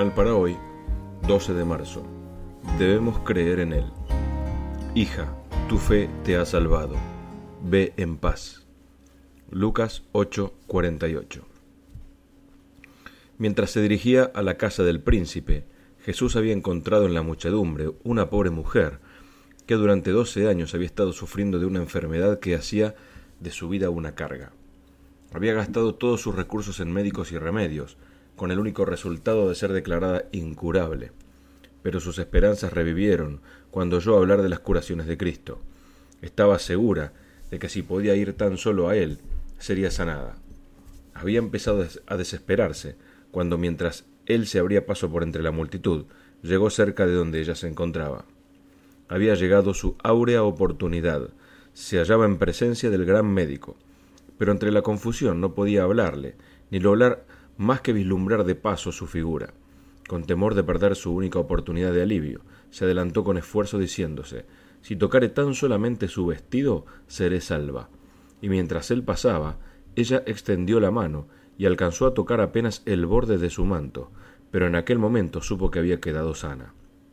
devocional para hoy, 12 de marzo. Debemos creer en Él. Hija, tu fe te ha salvado. Ve en paz. Lucas 8:48. Mientras se dirigía a la casa del príncipe, Jesús había encontrado en la muchedumbre una pobre mujer que durante 12 años había estado sufriendo de una enfermedad que hacía de su vida una carga. Había gastado todos sus recursos en médicos y remedios, con el único resultado de ser declarada incurable. Pero sus esperanzas revivieron cuando oyó hablar de las curaciones de Cristo. Estaba segura de que si podía ir tan solo a Él, sería sanada. Había empezado a desesperarse cuando, mientras Él se abría paso por entre la multitud, llegó cerca de donde ella se encontraba. Había llegado su áurea oportunidad. Se hallaba en presencia del gran médico, pero entre la confusión no podía hablarle, ni lograr más que vislumbrar de paso su figura. Con temor de perder su única oportunidad de alivio, se adelantó con esfuerzo diciéndose: «Si tocare tan solamente su vestido, seré salva». Y mientras él pasaba, ella extendió la mano y alcanzó a tocar apenas el borde de su manto, pero en aquel momento supo que había quedado sana.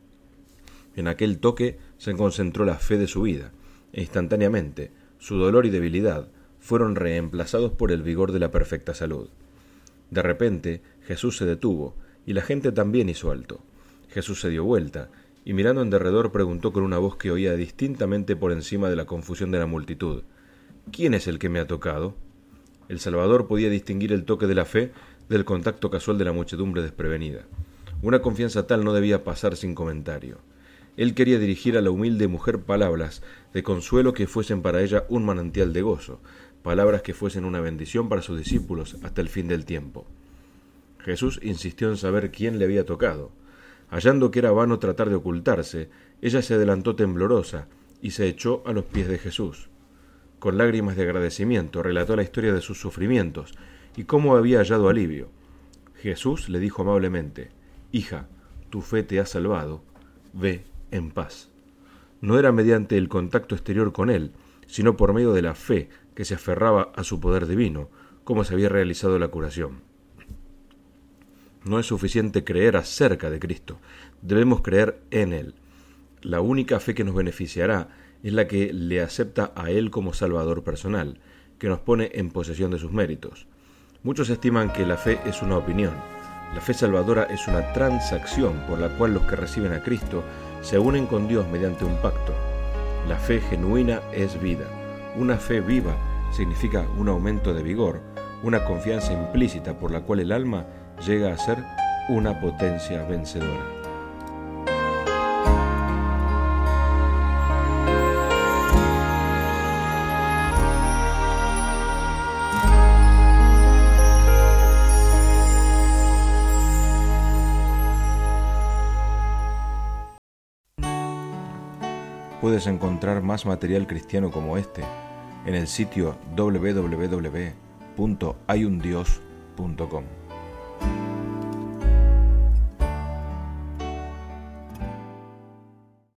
En aquel toque se concentró la fe de su vida, e instantáneamente su dolor y debilidad fueron reemplazados por el vigor de la perfecta salud. De repente Jesús se detuvo, y la gente también hizo alto. Jesús se dio vuelta, y mirando en derredor preguntó con una voz que oía distintamente por encima de la confusión de la multitud: «¿Quién es el que me ha tocado?». El Salvador podía distinguir el toque de la fe del contacto casual de la muchedumbre desprevenida. Una confianza tal no debía pasar sin comentario. Él quería dirigir a la humilde mujer palabras de consuelo que fuesen para ella un manantial de gozo, palabras que fuesen una bendición para sus discípulos hasta el fin del tiempo. Jesús insistió en saber quién le había tocado. Hallando que era vano tratar de ocultarse, ella se adelantó temblorosa y se echó a los pies de Jesús. Con lágrimas de agradecimiento relató la historia de sus sufrimientos y cómo había hallado alivio. Jesús le dijo amablemente: «Hija, tu fe te ha salvado. Ve en paz». No era mediante el contacto exterior con él, sino por medio de la fe que se aferraba a su poder divino, como se había realizado la curación. No es suficiente creer acerca de Cristo, debemos creer en Él. La única fe que nos beneficiará es la que le acepta a Él como Salvador personal, que nos pone en posesión de sus méritos. Muchos estiman que la fe es una opinión. La fe salvadora es una transacción por la cual los que reciben a Cristo se unen con Dios mediante un pacto. La fe genuina es vida. Una fe viva significa un aumento de vigor, una confianza implícita por la cual el alma llega a ser una potencia vencedora. Puedes encontrar más material cristiano como este en el sitio www.hayundios.com.